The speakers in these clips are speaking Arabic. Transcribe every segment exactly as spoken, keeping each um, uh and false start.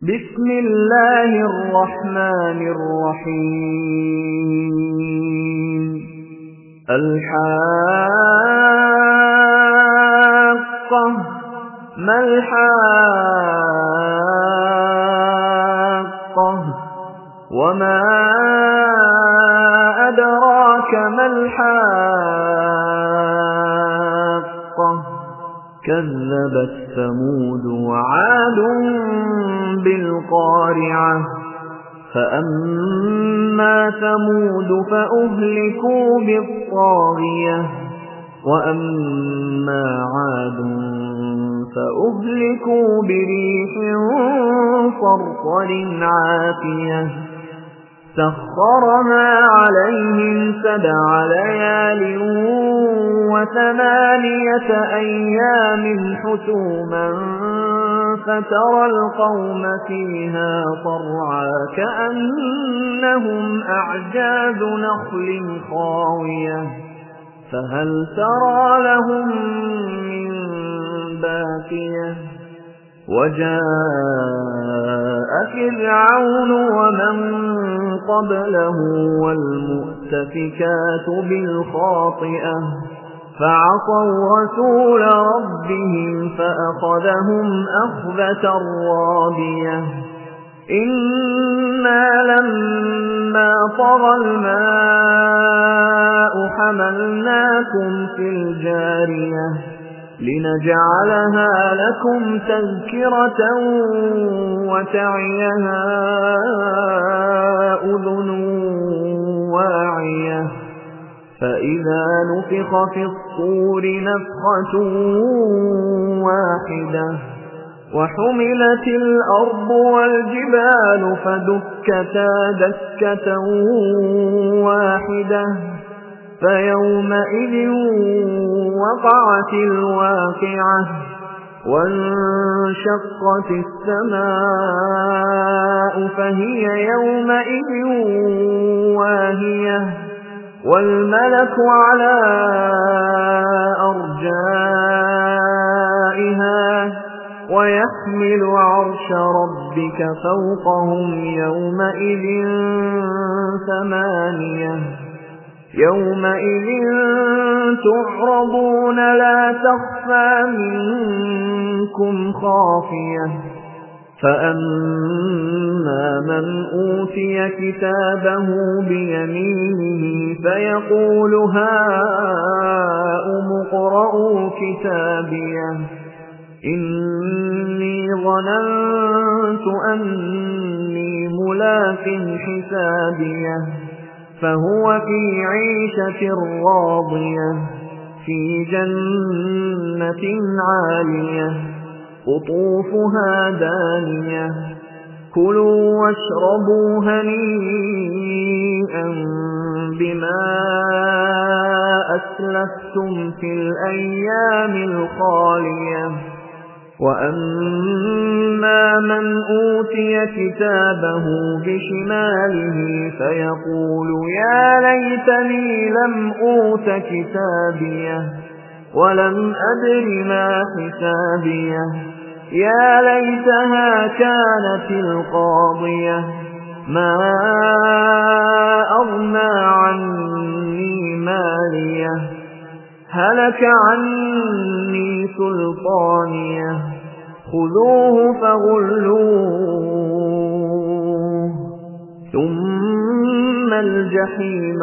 بسم الله الرحمن الرحيم الحاقة ما الحاقة وما أدراك ما الحاقة كذبت ثمود وعاد بالقارعة فأما ثمود فأهلكوا بالطاغية وأما عاد فأهلكوا بريح صرصر عاتية سخرها عليهم سبع ليال وثمانية أيام حسوما فترى القوم فيها صرعا كأنهم أعجاز نخل خاوية فهل ترى لهم من باقية وجاء فرعون ومن قبله والمؤتفكات بالخاطئة فعصوا رسول ربهم فأخذهم أخذة رابية إنا لما طغى الماء حملناكم في الجارية لنجعلها لكم تذكرة وتعيها أذن واعية فإذا نفخ في الصور نفخة واحدة وحملت الأرض والجبال فدكتا دكة واحدة فيومئذ وقعت الواقعة وانشقت السماء فهي يومئذ واهية والملك على أرجائها ويحمل عرش ربك فوقهم يومئذ ثمانية يومئذ تعرضون لا تخفى منكم خافية فأما من أوتي كتابه بيمينه فيقول هاؤم اقرءوا كتابيه إني ظننت أني ملاق حسابيه فهو في عيشة راضية في جنة عالية قطوفها دانية كلوا واشربوا هنيئا بما أسلفتم في الأيام الخالية وأما من أوتي كتابه بشماله فيقول يا ليتني لم أوت كتابيه ولم أدر ما حسابيه يا ليتها كانت القاضية ما أغنى عني ماليه هلك عني سلطانيه خذوه فغلوه ثم الجحيم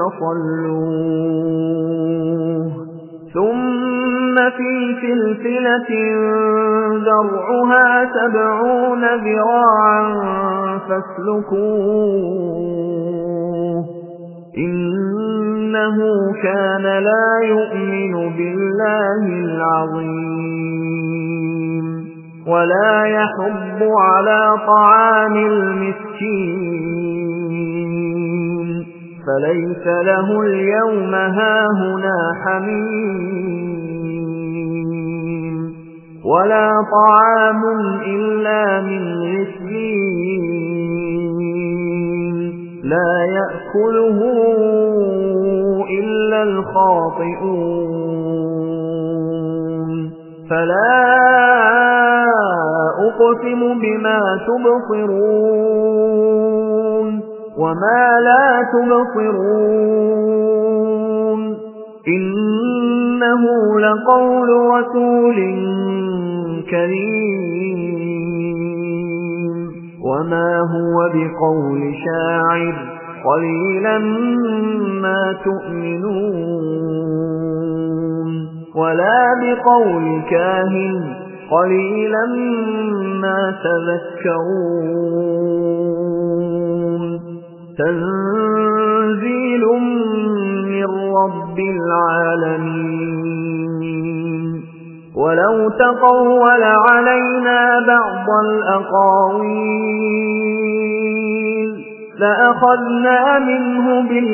صلوه ثم في سلسلة ذرعها سبعون ذراعا فاسلكوه إنه كان لا يؤمن بالله العظيم ولا يحض على طعام المسكين فليس له اليوم هاهنا حميم ولا طعام إلا من غسلين لا يأكله إلا الخاطئون فلا أقسم بما تبصرون وما لا تبصرون إنه لقول رسول كريم وما هو بقول شاعر قليلا ما تؤمنون ولا بقول كاهن قليلا ما تذكرون تنزيل من رب العالمين ولو تقول علينا بعض الأقاويل لأخذنا منه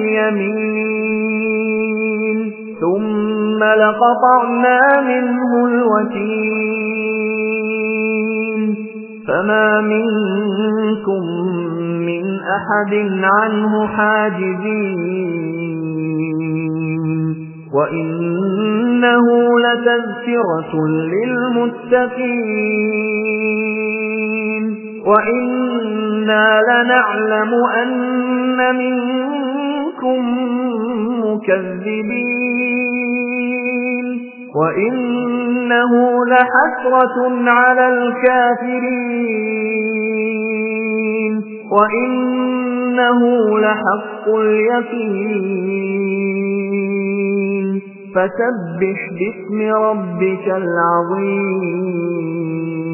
باليمين ثم لقطعنا منه الوتين فما منكم من أحد عنه حاجزين وإنه لتذكرة للمتقين وإنا لنعلم أن منكم مكذبين وإنه لحسرة على الكافرين وإنه لحق اليقين فسبح باسم ربك العظيم